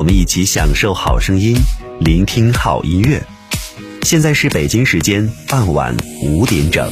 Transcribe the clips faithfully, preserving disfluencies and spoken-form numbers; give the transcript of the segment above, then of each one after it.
们一起享受好声音，聆听好音乐。现在是北京时间傍晚五点整。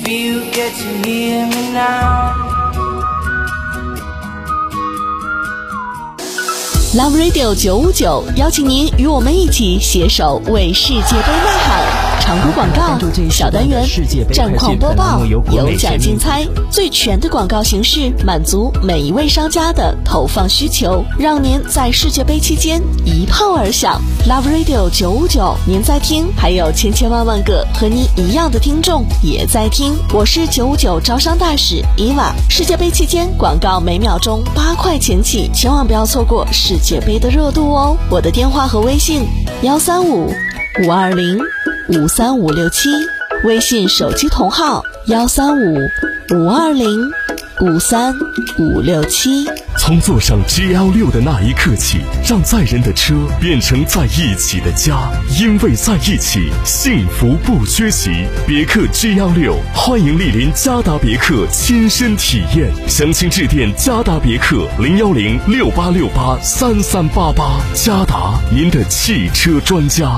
Love Radio 九五九邀请您与我们一起携手为世界杯呐喊。长途广告、小单元、战况播报、有奖竞猜，最全的广告形式，满足每一位商家的投放需求，让您在世界杯期间一炮而响。Love Radio 九五九，您在听，还有千千万万个和您一样的听众也在听。我是九五九招商大使伊娃。世界杯期间广告每秒钟八块钱起，千万不要错过世界杯的热度哦。我的电话和微信幺三五五二零五三五六七，微信手机同号幺三五五二零五三五六七。 从坐上 G L 六 的那一刻起，让载人的车变成在一起的家，因为在一起，幸福不缺席。别克 G L 六，欢迎莅临嘉达别克亲身体验，详情致电嘉达别克零幺零六八六八三三八八。嘉达，您的汽车专家。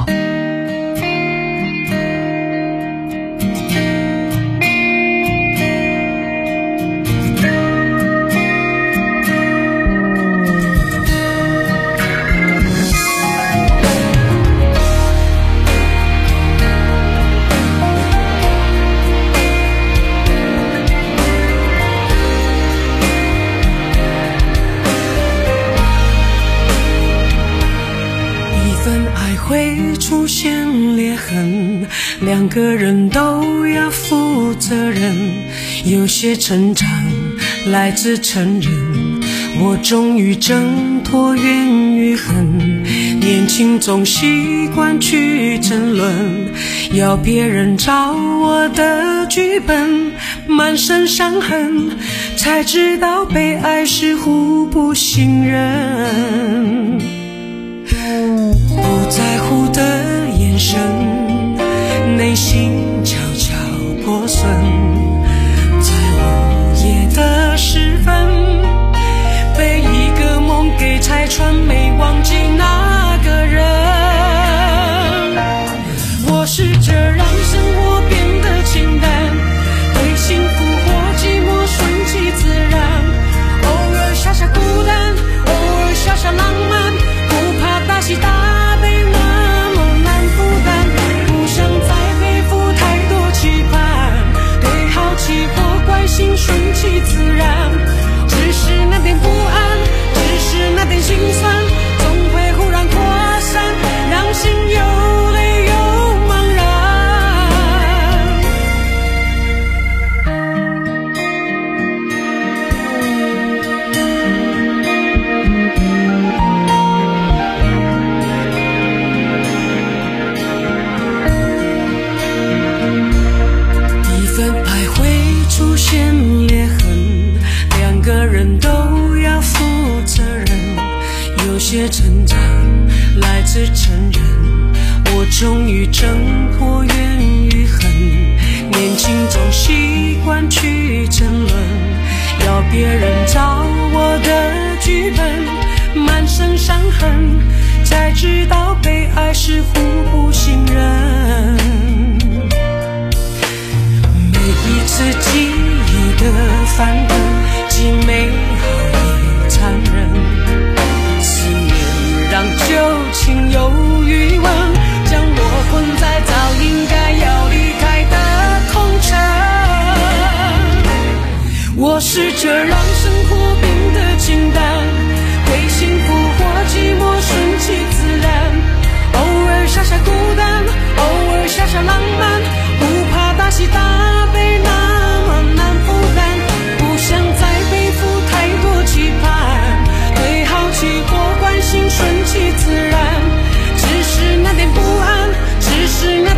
两个人都要负责任，有些成长来自承认，我终于挣脱怨与恨。年轻总习惯去争论，要别人照我的剧本，满身伤痕，才知道被爱是互不信任。不在乎的眼神，内心悄悄破损，在午夜的时分，被一个梦给拆穿，没忘记那个人。我试着让生活变得清淡，对幸福或寂寞顺其自然，偶尔小小孤单，偶尔小小浪漫，不怕大喜大悲那么难负担，不想再心顺其自然，只是那点不安，只是那点心酸，总会忽然扩散，让心又累又茫然。一份爱会出现裂痕，两个人都要负责任，有些成长来自承认，我终于挣脱怨与恨。年轻总习惯去争论，要别人照我的剧本，满身伤痕，才知道被爱是互不信任。一次记忆的翻腾，既美好也残忍，思念让旧情有余温，将我困在早应该要离开的空城。我试着让生活变得清淡，对幸福或寂寞顺其自然，偶尔小小孤单，偶尔小小浪漫，不怕大喜大悲那么难负担，不想再背负太多期盼，对好奇或关心顺其自然，只是那点不安，只是那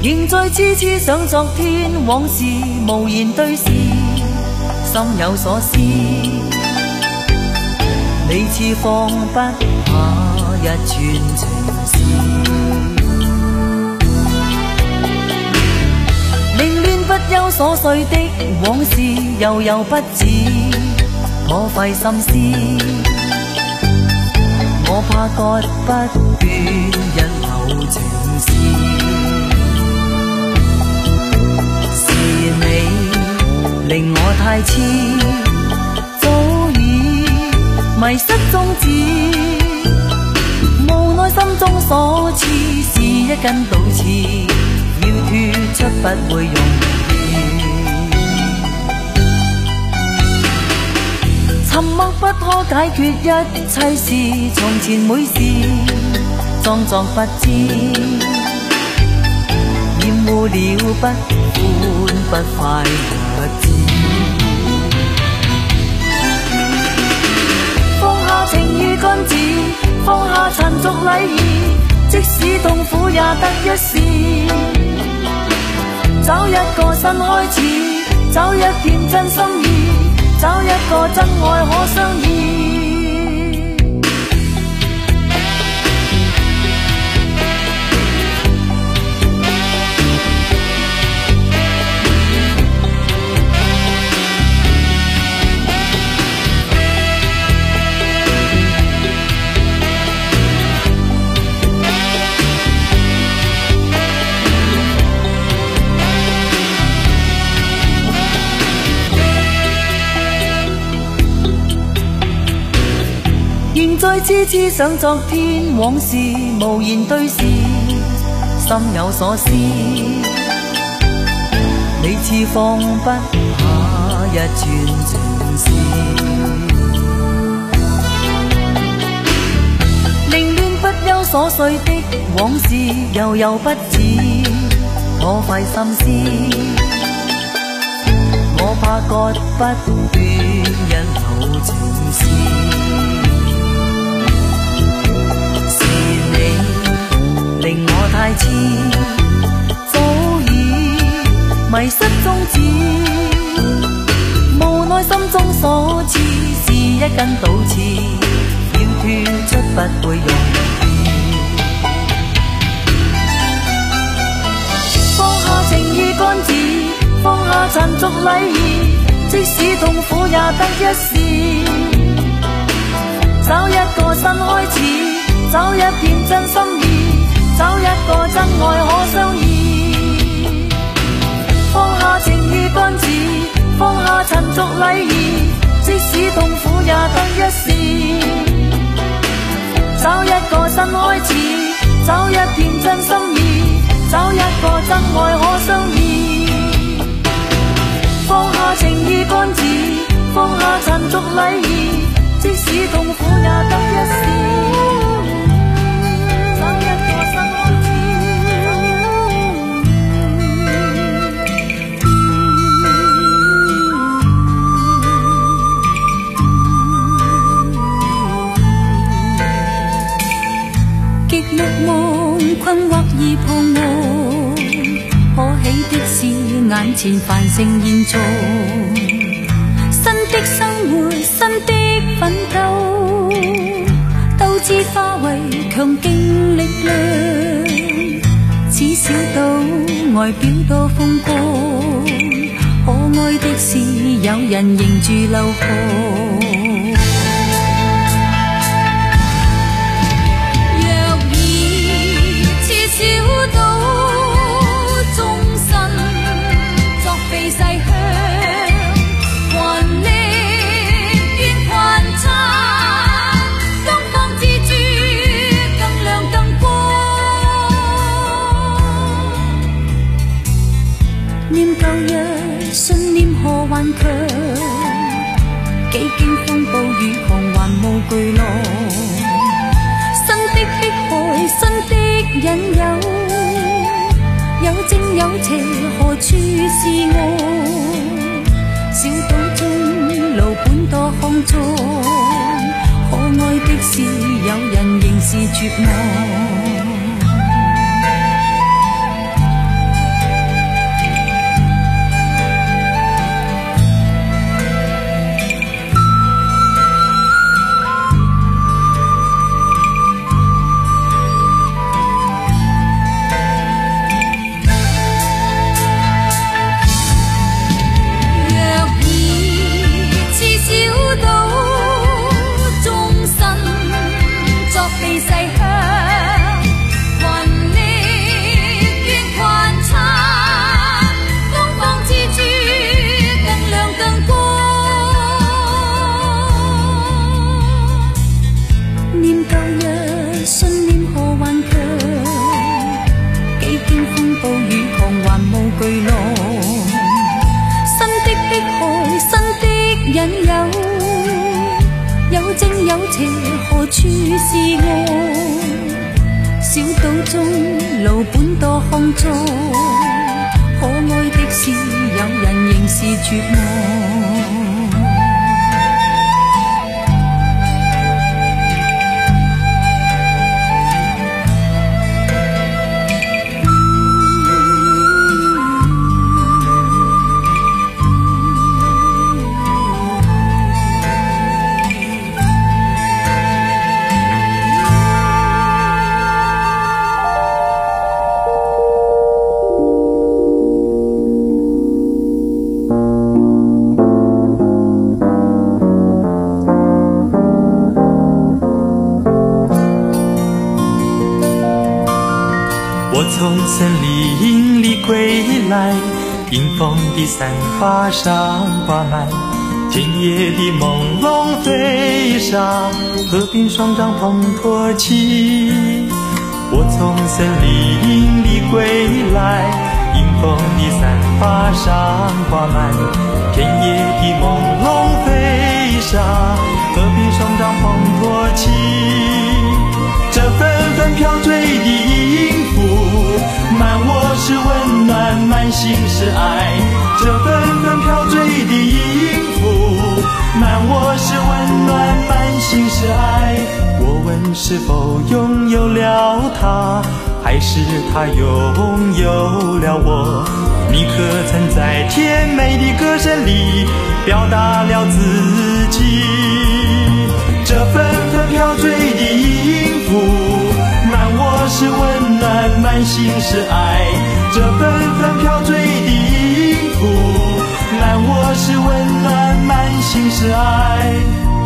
仍在痴痴想昨天往事無言對視，心有所思，你似放不下一串情事，凌亂不休瑣碎的往事悠悠不止，我費心思，我怕割不斷日後情事，是你令我太痴，早已迷失終止，無奈心中所刺是一根倒刺，要脫出不會容易，沉默不可解決一切事，從前每事裝作不知，厭惡了不歡不快日子，放下情於君子，放下塵俗禮儀，即使痛苦也得一試，找一個新開始，找一片真心意，找一個真愛可相依。仍在痴痴想昨天往事無言對視，心有所思，你似放不下一串情事，凌亂不休瑣碎的往事悠悠不止，我費心思，我怕割不斷日後情事，令我太痴，早已迷失終止，無奈心中所刺是一根倒刺，要脫出不會容易，放下情於君子，放下塵俗禮儀，即使痛苦也得一試，找一個新開始，找一片真心意，找一個真愛可相依，放下情於君子，放下塵俗禮儀，即使痛苦也得一試，找一個新開始，找一片真心意，找一個真愛可相依，放下情於君子，放下塵俗禮儀，即使痛苦也得一試，目望困惑而彷徨，可喜的是眼前繁盛現狀，新的生活，新的奮鬥，鬥志化為強勁力量，只小到外表多風光，可愛的是有人迎住流汗，頑強，幾經風暴雨狂還無巨浪，新的迫害，新的引誘，有正有邪，何處是我？小島中路本多康莊，可愛的是有人仍是絕望。 是我，小岛中路本多康庄，可爱的是有人仍是绝望。 我从森林里归来，迎风的散发上挂满田野的朦胧飞沙，河边双掌捧托起。我从森林里归来，迎风的散发上挂满田野的朦胧飞沙，河边双掌捧托起。这纷纷飘坠的音符，满我是温暖，满心是爱。这纷纷飘坠的音符，满我是温暖，满心是爱。我问是否拥有了它，还是它拥有了我？你可曾在甜美的歌声里表达了自己？这纷纷飘坠的音符，满我是温暖，满心是爱。这纷纷飘坠的音符，满我是温暖，满心是爱。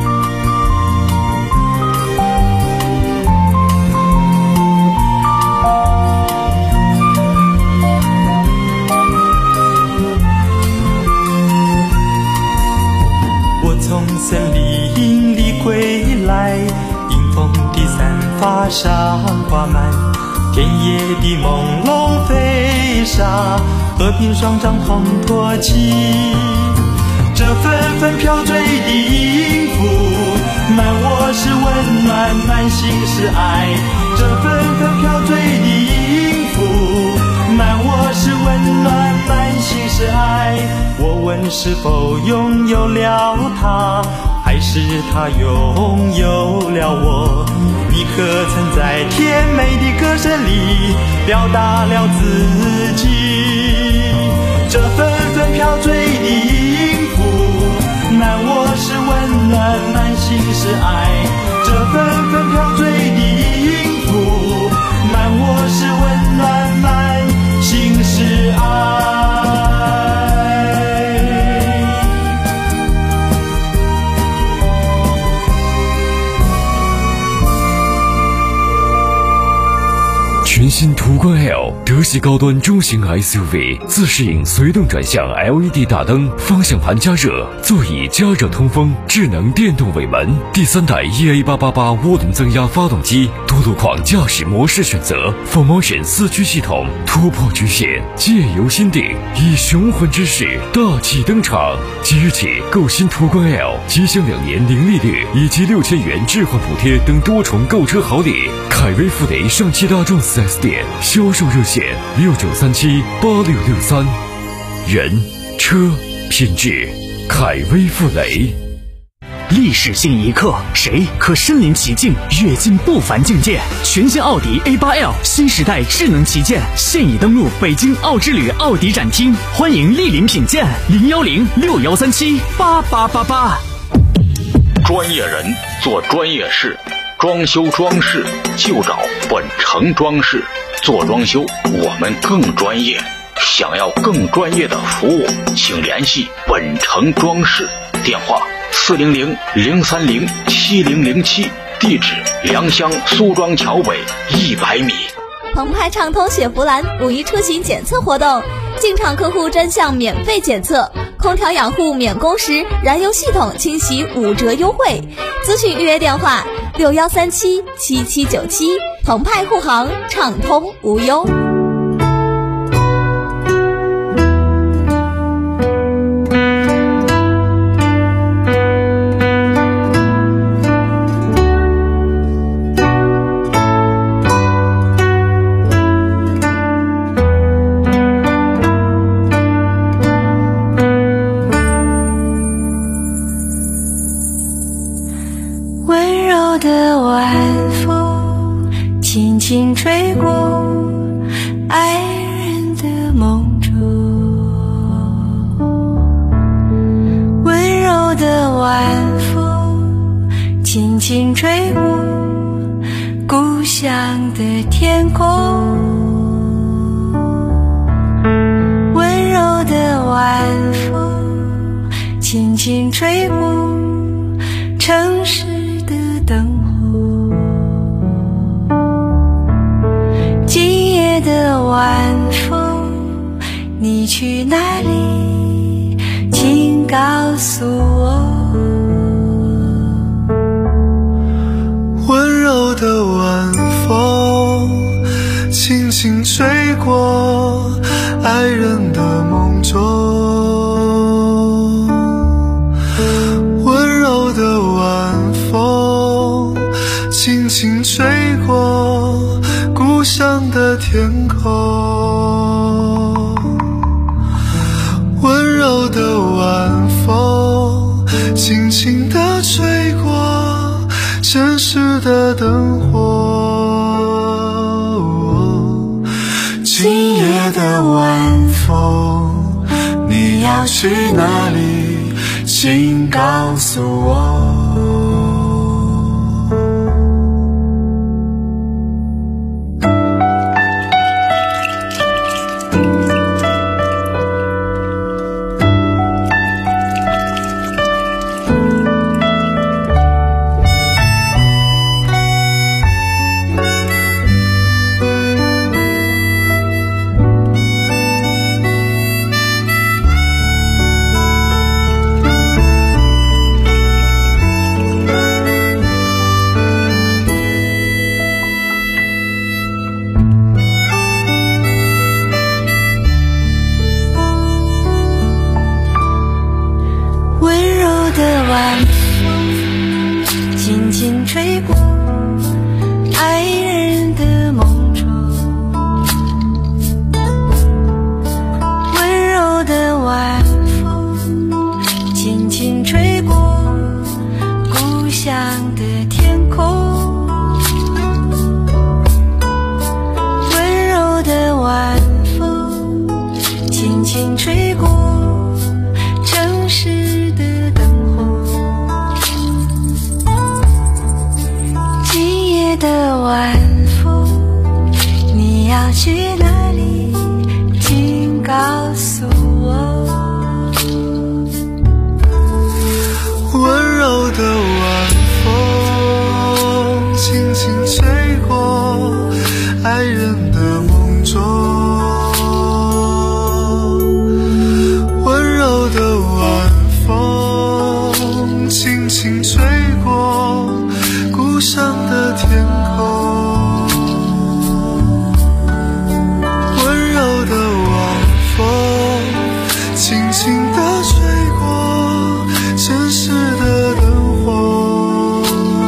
我从森林里归来，迎风的散发上挂满田野的朦胧飞沙，河边双掌捧托起。这纷纷飘坠的音符，满我是温暖，满心是爱。这纷纷飘坠的音符，满我是温暖，满心是爱。我问是否拥有了它，还是它拥有了我？你可曾在甜美的歌声里表达了自己？这纷纷飘坠的音符，满我是温暖，满心是爱。这纷纷飘坠的音符，满我是温暖，满心是爱。 全新途观 L 德系高端中型 S U V， 自适应随动转向 L E D 大灯，方向盘加热，座椅加热通风，智能电动尾门，第三代 E A 八八八 涡轮增压发动机，多路况驾驶模式选择 ，Full Motion 四驱系统，突破局限，借由心定，以雄浑之势大气登场。即日起购新途观 L， 即享两年零利率以及六千元置换补贴等多重购车好礼。凯威富雷上汽大众 四 S 店销售热线六九三七八六六三，人车品质，凯威富雷。 历史性一刻，谁可身临其境，跃进不凡境界？全新奥迪 A 八 L 新时代智能旗舰现已登陆北京奥之旅奥迪展厅，欢迎莅临品鉴，零幺零六幺三七八八八八。 专业人做专业事，装修装饰就找本城装饰，做装修我们更专业。想要更专业的服务，请联系本城装饰，电话四零零零三零七零零七，地址良乡苏庄桥北一百米。 澎湃畅通雪佛兰五一出行检测活动，进场客户专项免费检测，空调养护免工时，燃油系统清洗五折优惠。咨询预约电话六幺三七七七九七，澎湃护航，畅通无忧。 梦中，温柔的晚风轻轻吹过故乡的天空，温柔的晚风轻轻吹过城市的灯火，今夜的晚风你去哪里，请告诉我。 温柔的晚风轻轻吹过爱人的梦中，温柔的晚风轻轻吹过故乡的天空，温柔的晚风轻轻地吹过城市的灯火，今夜的晚风你要去哪里，请告诉我。 晚风轻轻吹过爱人的梦中，温柔的晚风轻轻吹过故乡的天空，温柔的晚风轻轻吹过城市的的晚风你要去哪里，请告诉我。 温柔的晚风轻轻吹过爱人的梦中，温柔的晚风轻轻吹过故乡的天空，温柔的晚风轻轻地吹过城市的灯火，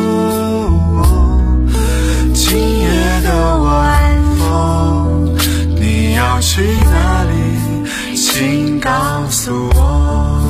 今夜的晚风你要去哪里，请告诉我。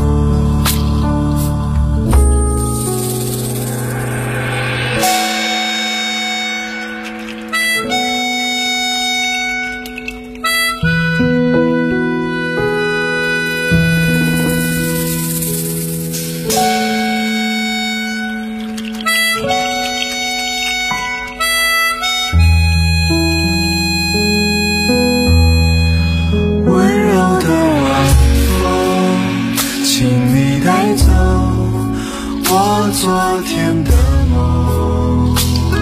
昨天的梦，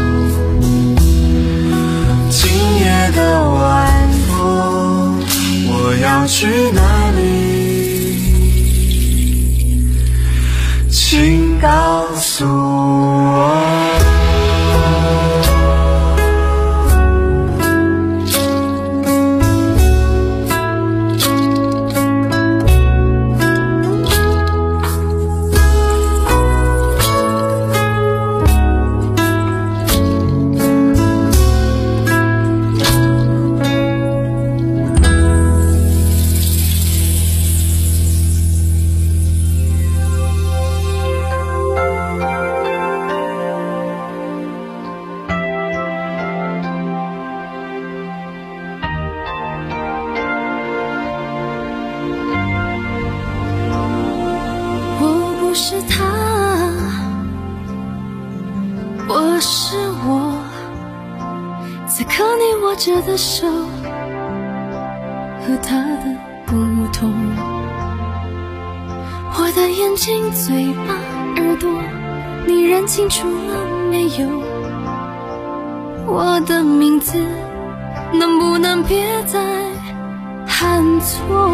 今夜的晚风我要去哪里，请告诉我。 着的手和他的不同，我的眼睛、嘴巴、耳朵，你认清楚了没有？我的名字能不能别再喊错？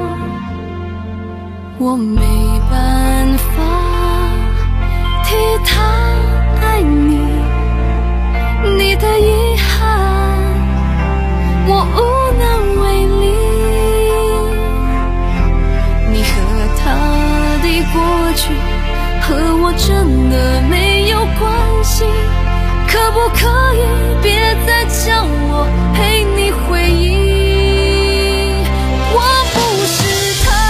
我没办法替他爱你，你的遗憾我无能为力。你和他的过去和我真的没有关系，可不可以别再叫我陪你回忆？我不是他，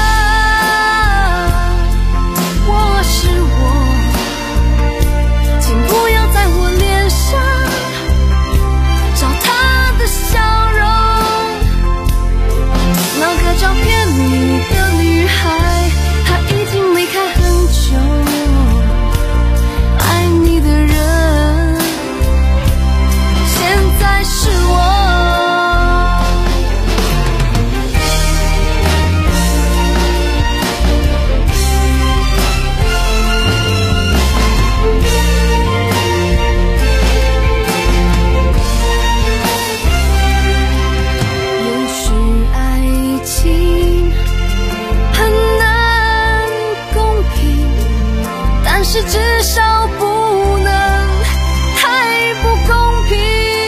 我是我，请不要在我脸上找他的笑容。那个照片里的女孩，她已经离开很久，爱你的人现在是我。也许爱情很难公平，但是至少不能太不公平。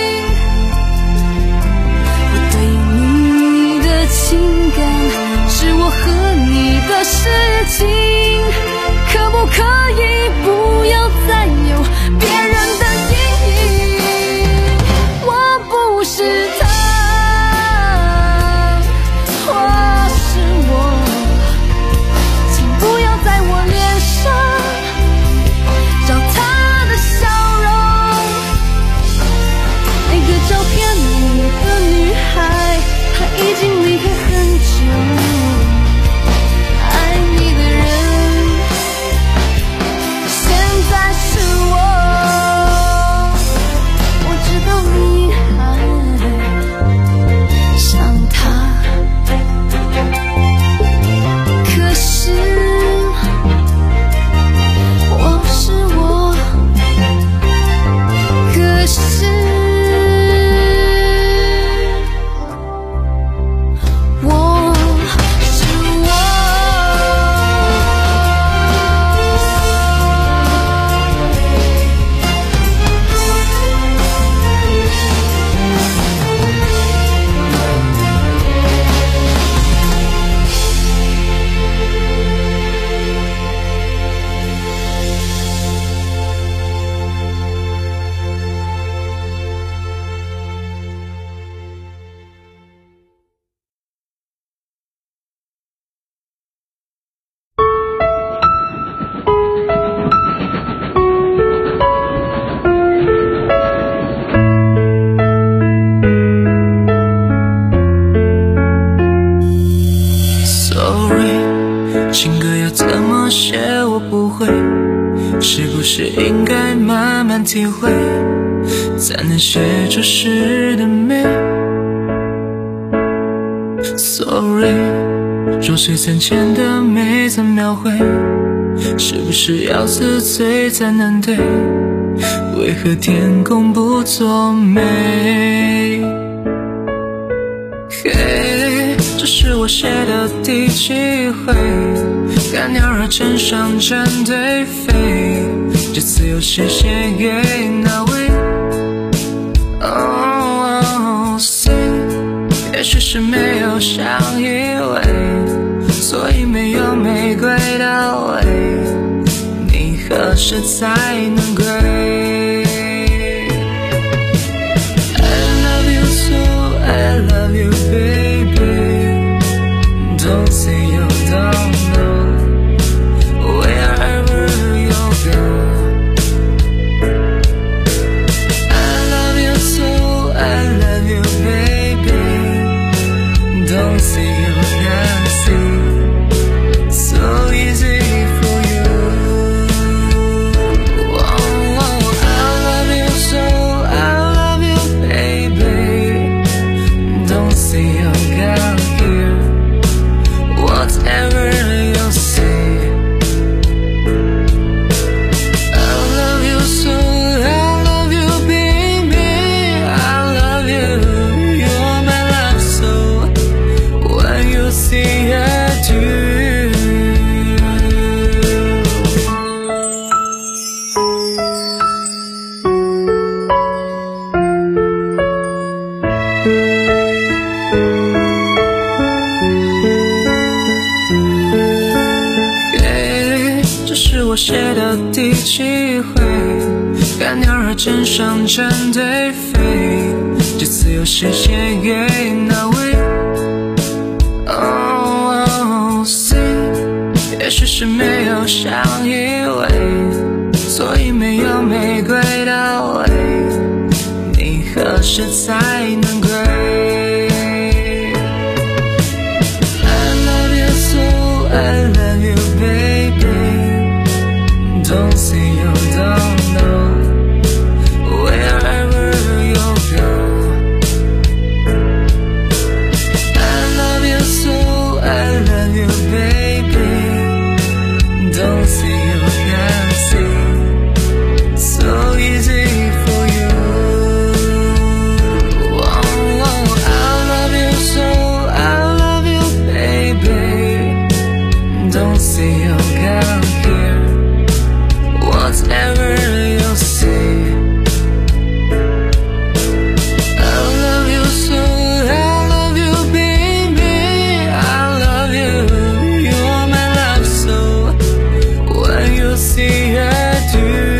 我对你的情感是我和你的事情，可不可以不要再有别人的阴影？我不是他，我是我，请不要在我脸上找他的笑容。那个照片里的女孩，她已经离开很久，爱你的人现在是我。我知道你还想他，可是我是我，可是我是我。Sorry， 情歌要怎么写我不会，是不是应该慢慢体会，才能写出诗的美？ Sorry， 若水三千的美怎描绘，是不是要自醉才能对？为何天空不作美？嘿，这是我写的第几回，看鸟儿成双成对飞，这次又是写给哪位？哦，谁？也许是没有想以为，所以没有玫瑰的味，你何时才能归？ I love you, baby. Don't say you don't know. Wherever you go, I love you so. I love you, baby. Don't say you can't see. So easy for you. Oh, oh, I love you so. I love you, baby. see I do. 我写的第几回，看鸟儿枕上站对飞，这次又是写给哪位 Oh, see 也许是没有相依偎，所以没有玫瑰的味，你何时才能归？ I love you so, I love you baby, don't say you don't know wherever you go. I love you so, I love you baby, don't say you can't see, so easy for you. Oh, oh, I love you so, I love you baby, don't say you can't hear whatever you say. I love you so, I love you baby, I love you, you're my love so, when you see I do.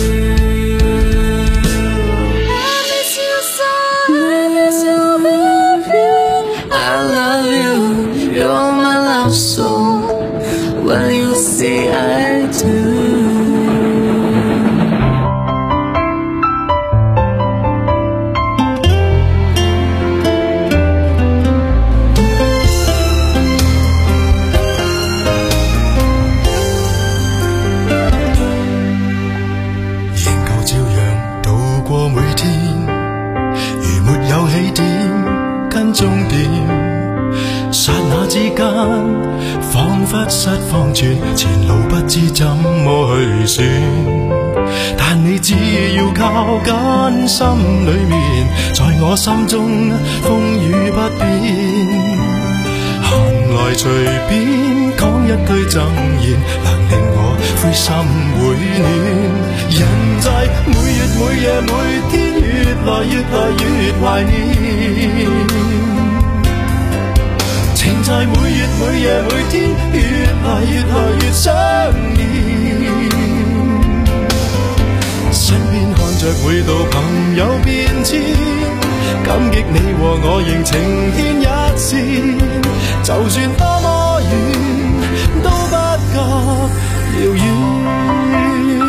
I miss you so, I miss you baby, I love you, you're my love so, when you see I do. 彷彿失方寸，前路不知怎麼去選。但你只要靠緊心裏面，在我心中風雨不變。閒來隨便講一句贈言，能令我灰心會暖。人在每月每夜每天越來越來越懷念。 情在每月每夜每天越來越來越想念，身邊看着每道朋友變遷，感激你和我仍情牽一線，就算多麼遠都不覺遙遠。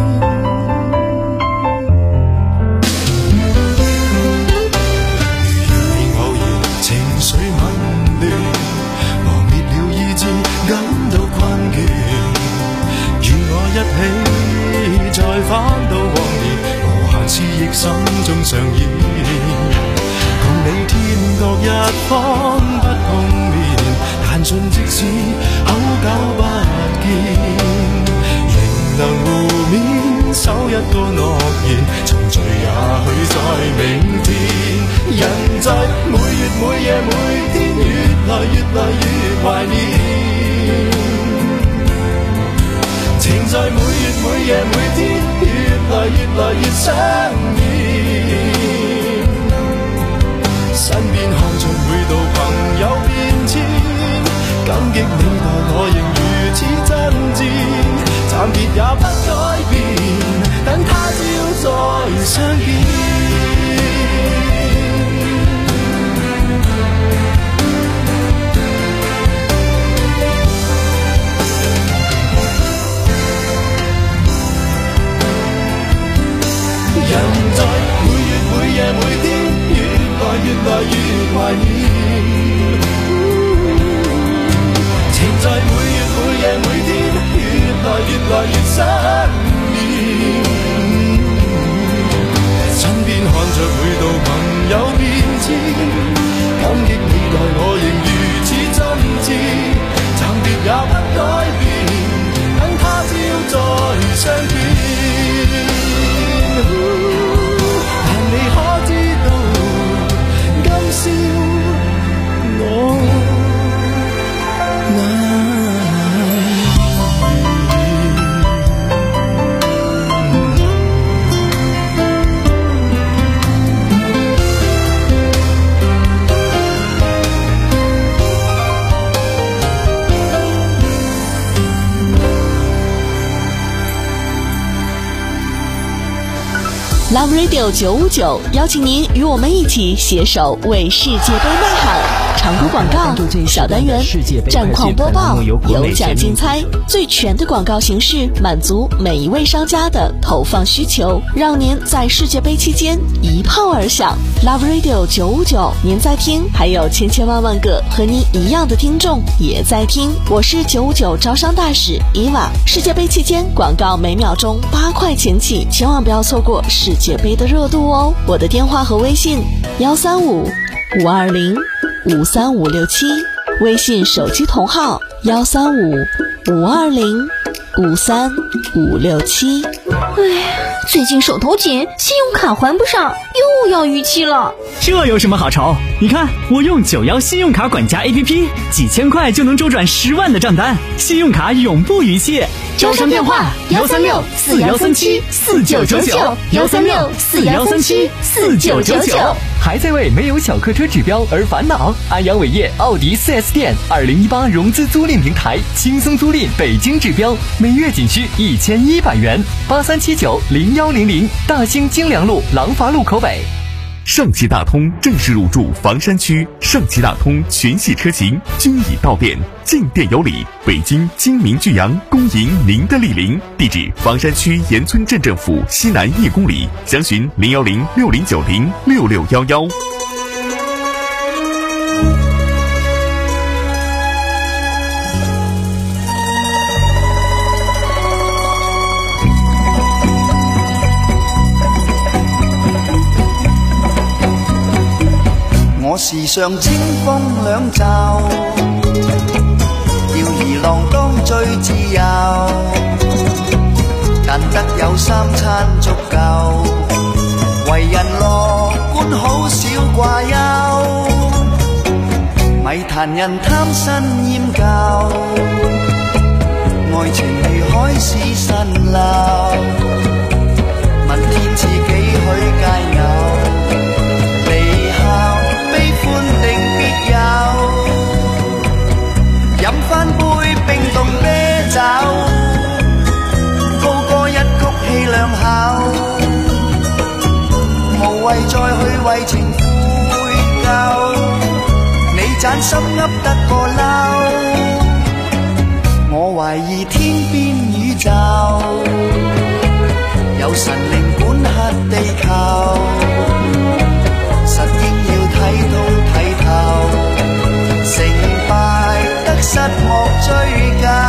感到困倦，與我一起再返到往年，無限思憶心中上演。共你天各一方不碰面，但信即使好久不見，仍能互勉守一個諾言，重聚也許在明天。人在每月每夜每天越來越來越懷念。 情在每月每夜每天越來越來越想念，身邊看着每道朋友變遷，感激你待我仍如此真摯，暫別也不改變，等他朝再相見。 人在每月每夜每天越來越來越懷念，情在每月每夜每天越來越來越想。 Love Radio 九五九邀请您与我们一起携手为世界杯呐喊。常规广告小单元，战况播报，有奖竞猜，最全的广告形式，满足每一位商家的投放需求，让您在世界杯期间一炮而响。Love Radio 九五九，您在听，还有千千万万个和您一样的听众也在听。我是九五九招商大使伊娃。世界杯期间广告每秒钟八块钱起，千万不要错过世界杯的热度哦。我的电话和微信幺三五五二零五三五六七，微信手机同号幺三五五二零五三五六七。 哎，最近手头紧，信用卡还不上，又要逾期了。 这有什么好愁？你看我用九幺信用卡管家 A P P， 几千块就能周转十万的账单，信用卡永不逾期。 招商电话幺三六四幺三七四九九九，幺三六四幺三七四九九九。 还在为没有小客车指标而烦恼？安阳伟业奥迪 四 S 店二零一八融资租赁平台，轻松租赁北京指标，每月仅需一千一百元。八三七九零幺零零，大兴京良路廊坊路口北。 上汽大通正式入驻房山区，上汽大通全系车型均已到店，进店有礼。北京精明巨阳，恭迎您的莅临。地址：房山区盐村镇政府西南一公里。详询零幺零六零九零六六幺幺。 我時常清風兩袖，吊兒郎當最自由，但得有三餐足夠，為人樂觀好少掛憂，咪談人貪新厭舊，愛情如海市蜃樓，問天賜幾許佳偶。飲返杯冰凍啤酒，高歌一曲氣兩口，無謂再去為情悔疚，你盞心噏得個嬲，我懷疑天邊宇宙有神靈管轄地球，實應要睇通睇透，成敗得失莫追究。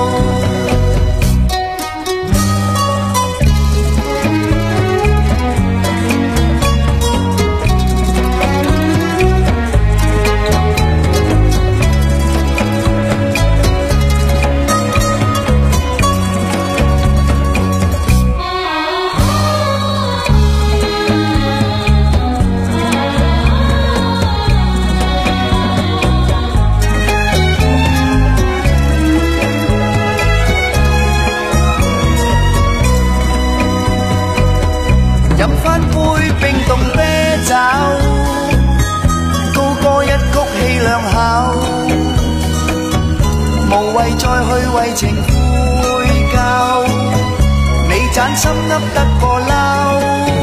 再去為情悔疚，你盞心噏得個嬲，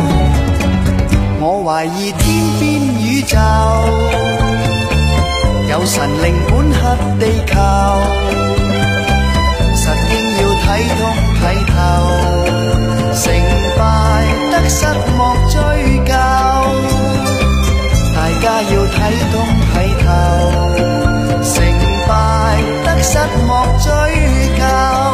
我懷疑天邊宇宙有神靈管轄地球，實應要睇通睇透，成敗得失莫追究，大家要睇通睇透，成敗得失莫追究。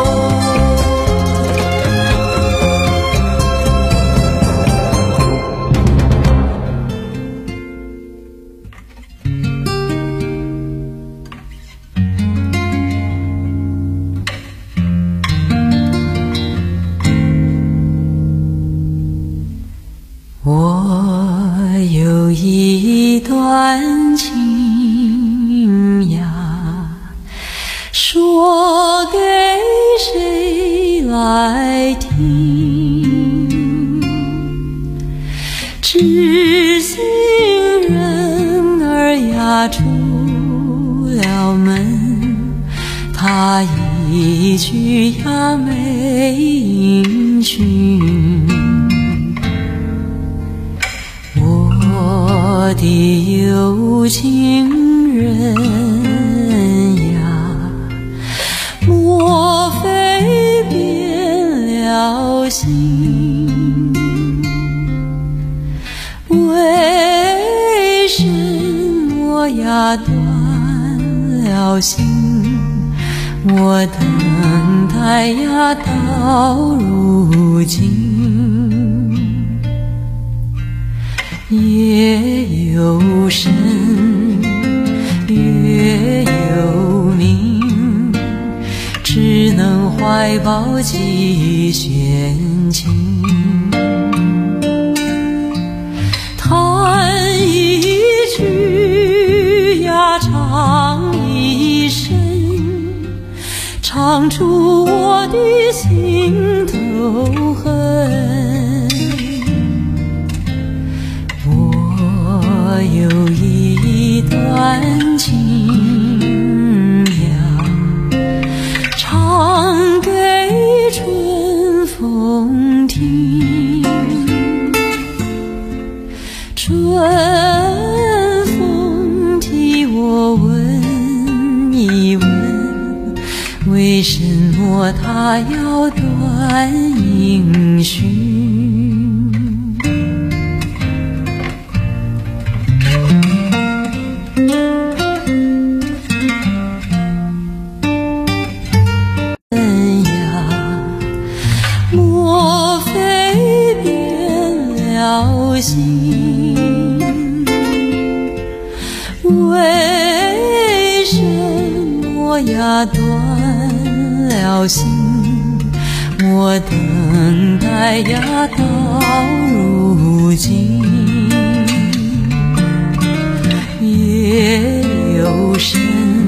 我有一段情呀，说给谁来听？知心人儿呀出了门，他一句呀没音讯。 我的有情人呀，莫非变了心？为什么呀断了心？我等待呀到如今，夜有深，月有明，只能怀抱几弦琴，弹一曲呀唱一声，唱出我的心头恨。我有一段情呀，唱给春风听。春风替我问一问，为什么他要断音讯？莫非变了心？为什么呀断了心？我等待呀到如今，夜有深，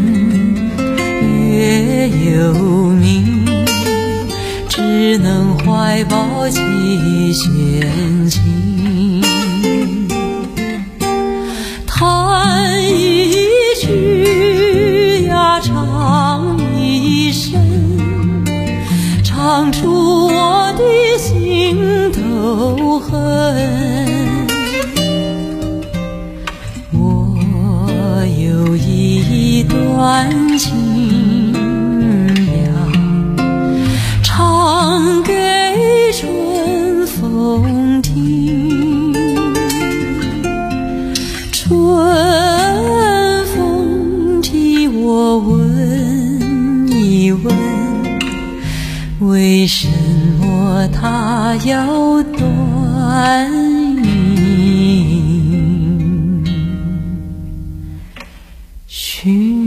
月有明，只能怀抱几弦琴，弹一曲呀唱一声，唱出我的心头恨。我有一段情呀，唱给春风听。春风替我问一问，为什么他要断音讯？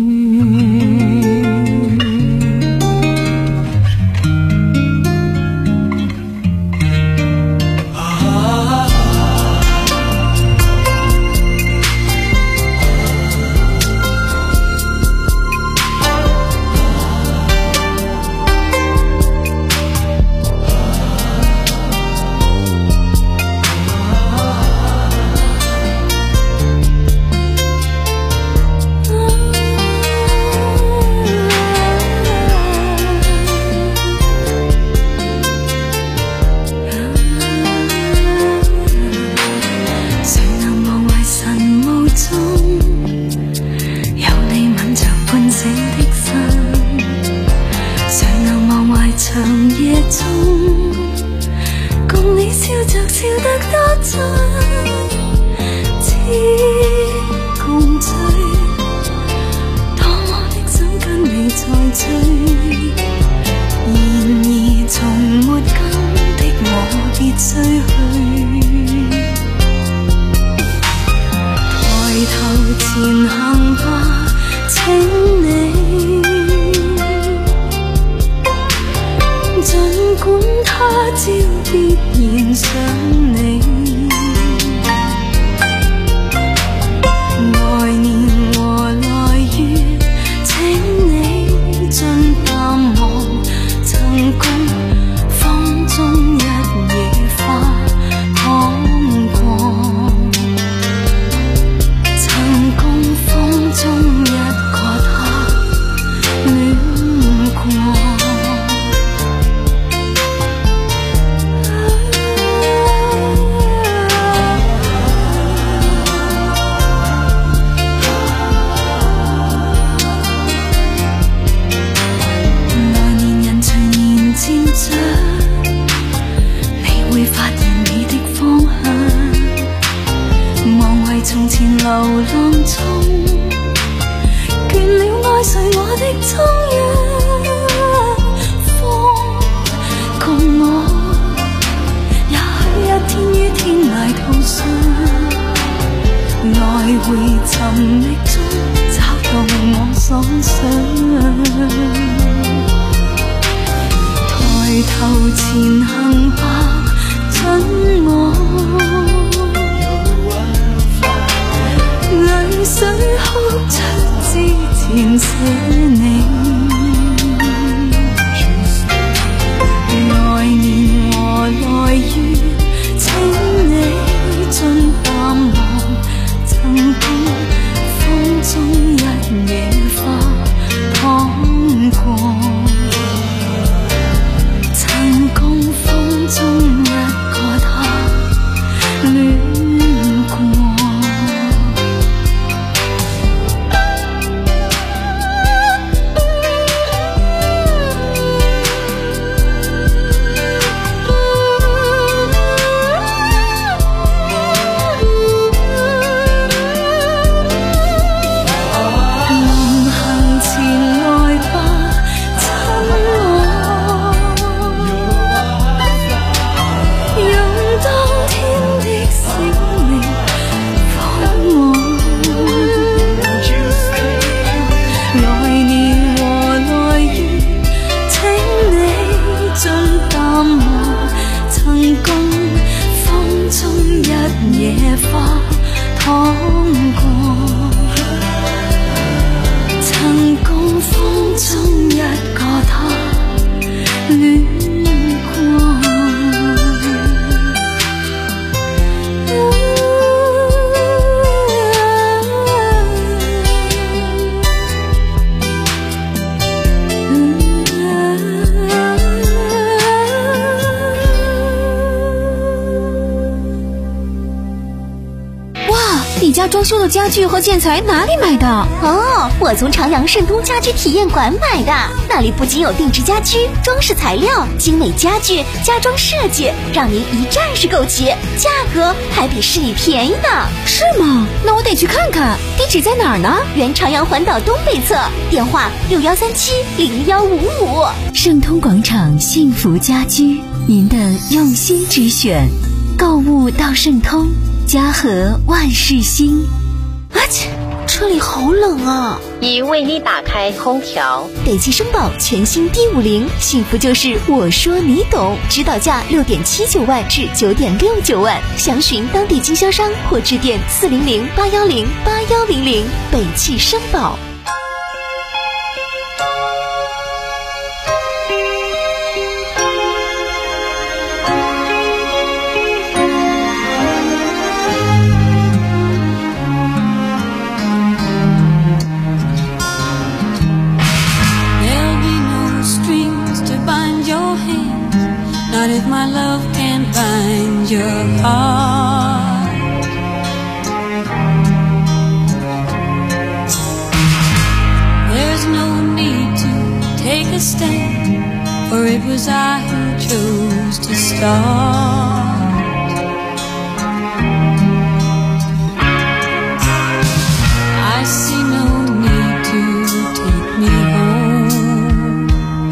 曾共风終一放共我，也許一天於天涯途上，來回尋覓中找到我所想。抬頭前行吧，准我淚水哭出之前寫你，來年和來月請你盡淡忘，曾共風中一野花淌過，曾共風中一個他戀過。 装修的家具和建材哪里买的？ 哦，我从长阳盛通家居体验馆买的。那里不仅有定制家居、装饰材料、精美家具、家装设计，让您一站式购齐，价格还比市里便宜呢。 是吗？那我得去看看。地址在哪儿呢？ 原长阳环岛东北侧，电话六幺三七零幺五五。 盛通广场幸福家居，您的用心之选。购物到盛通，家和万事兴。啊切，这里好冷啊！ 已为你打开空调。 北汽声宝全新 D 五零，幸福就是我说你懂，指导价六点七九万至九点六九万，详询当地经销商或致电四零零八幺零八幺零零。北汽声宝。 Not if my love can find your heart. There's no need to take a stand, for it was I who chose to start. I see no need to take me home.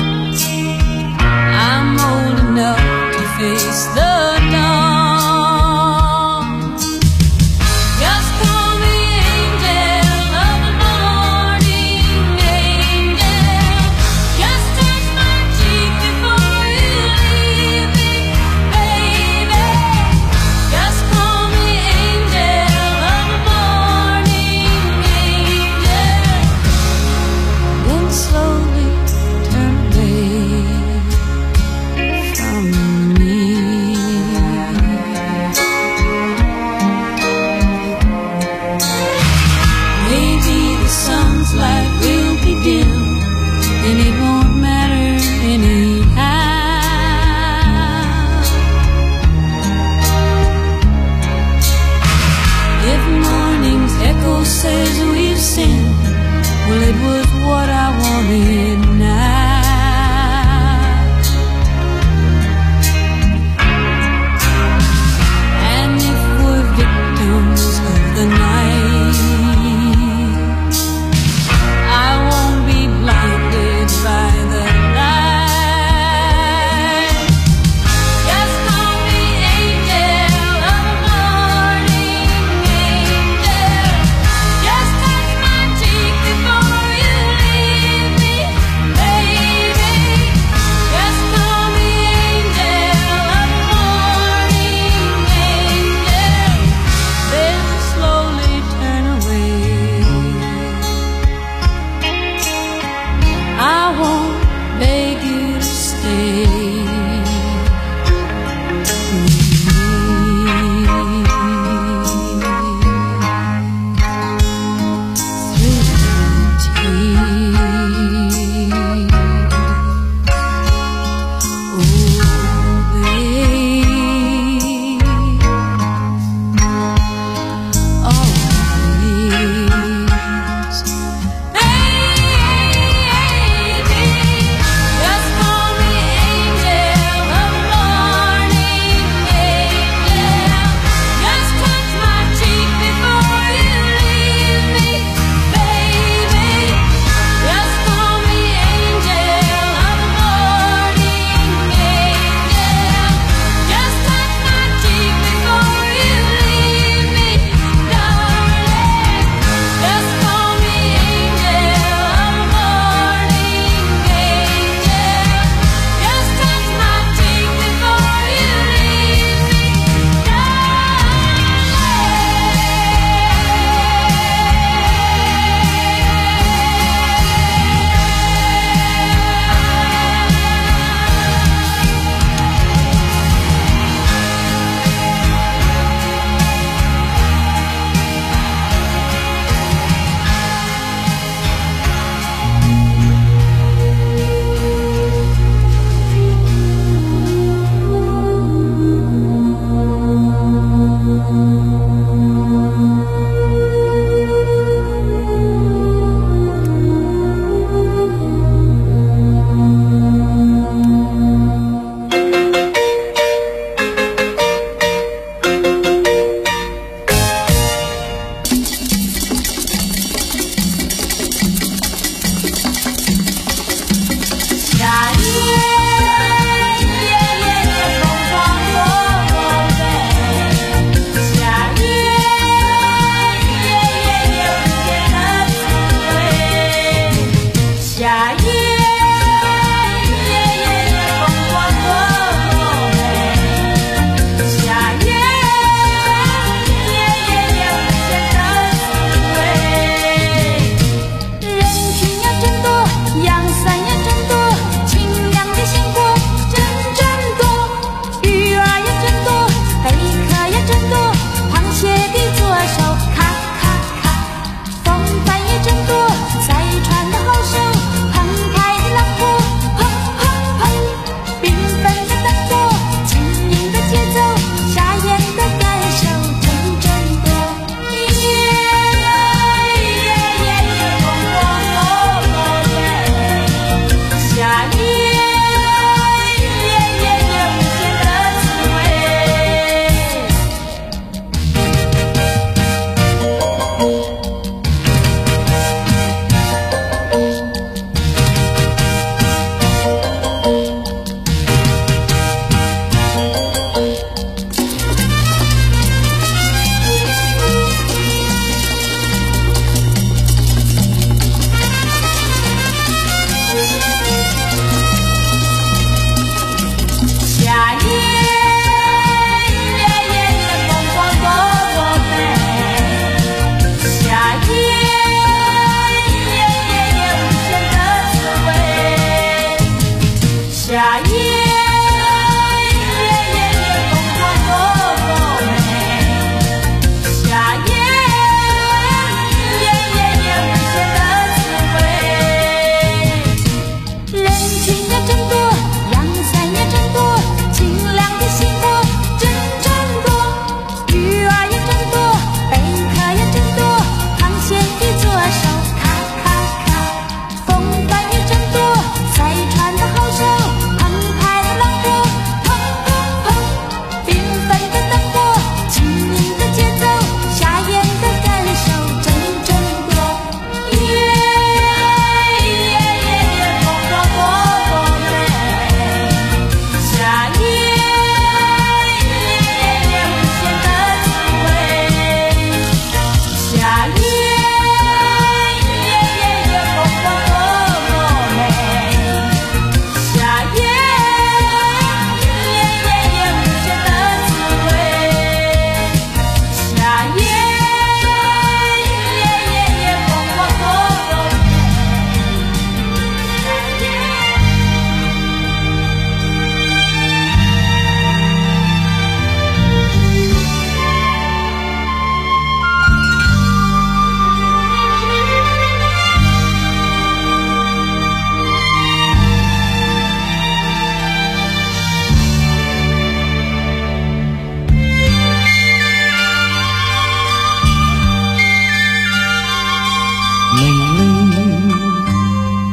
I'm old enough to face the dawn. Just call me angel of the morning, angel. Just touch my cheek before you leave me, baby. Just call me angel of the morning, angel. Then slowly turn away from me. Maybe the sun's light will be dim, and it won't matter anyhow. If morning's echo says we've sinned, well, it was what I wanted now. And if we're victims of the night, I won't be blind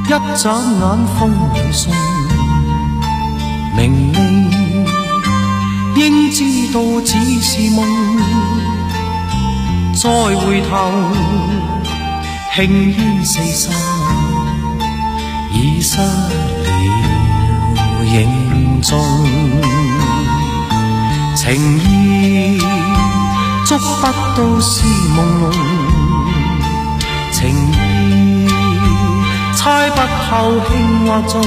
一眨眼風裏送明令，應知道只是夢，再回頭輕煙四散，已失了影蹤，情意捉不到是朦朧，情意猜不透輕或重，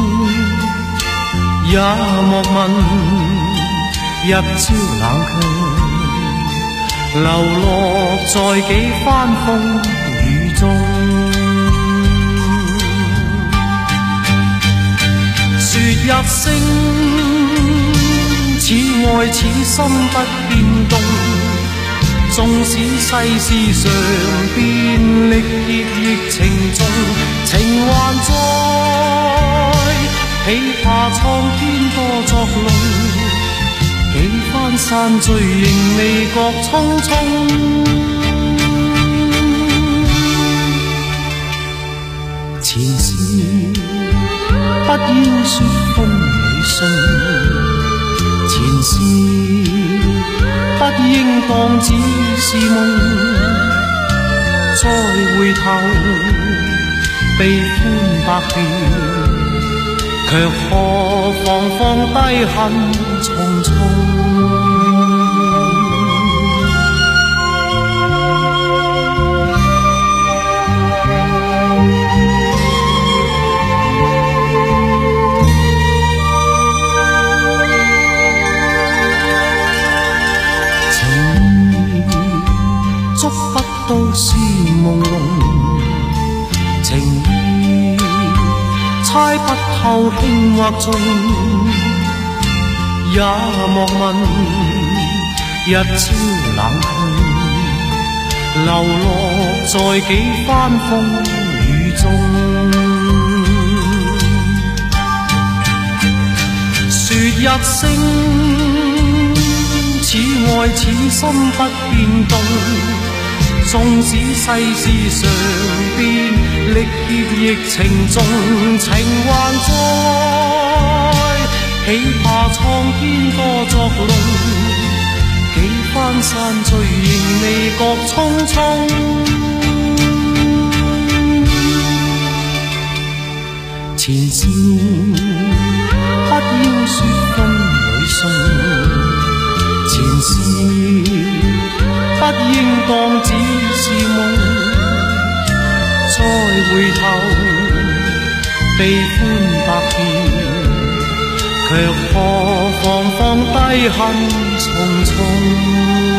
也莫問日朝冷卻，流落在幾番風雨中。說一聲，似愛此心不變動，縱使世事常變，歷劫亦情重，情還在，豈怕蒼天多作弄，幾番散聚仍未覺匆匆。前事不要說風裏信，前事不應當只是夢，再回頭悲歡百變，卻何妨放低恨重重。捉不到是朦朧，情意猜不透輕或重，也莫問日朝冷卻，流落在幾番風雨中。說一聲，此愛此心不變動，縱使世事常變，歷劫亦情重，情還在，豈怕蒼天多作弄，幾番散聚仍未覺匆匆。前事不要說風裏信，前事不應當只是夢，再回頭悲歡百變，卻何妨放低恨重重。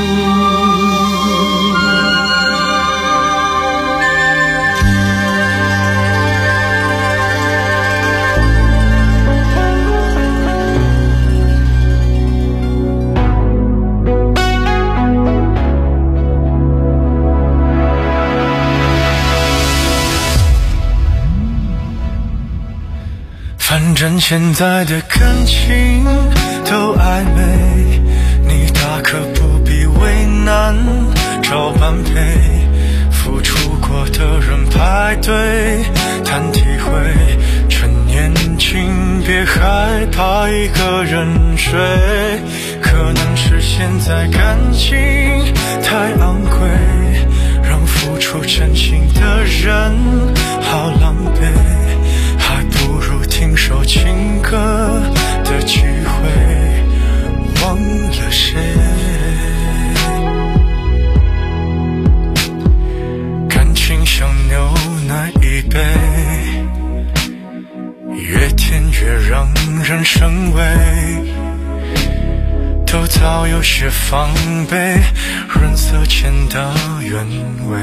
反正现在的感情都暧昧，你大可不必为难找般配，付出过的人排队谈体会，趁年轻别害怕一个人睡，可能是现在感情太昂贵，让付出真心的人好狼狈，还不如听首情歌的机会，忘了谁。感情像牛奶一杯，越甜越让人生畏，都早有些防备，润色前的原味。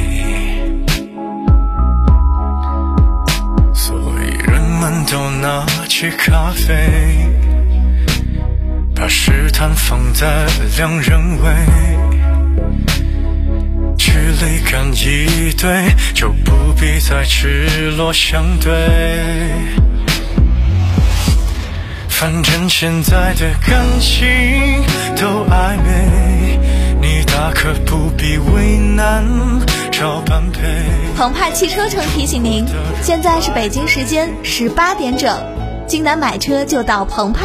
都拿起咖啡，把试探放在两人位，距离感一对，就不必再赤裸相对。反正现在的感情都暧昧，你大可不必为难找少般配。 澎湃汽车城提醒您，现在是北京时间十八点整，济南买车就到澎湃。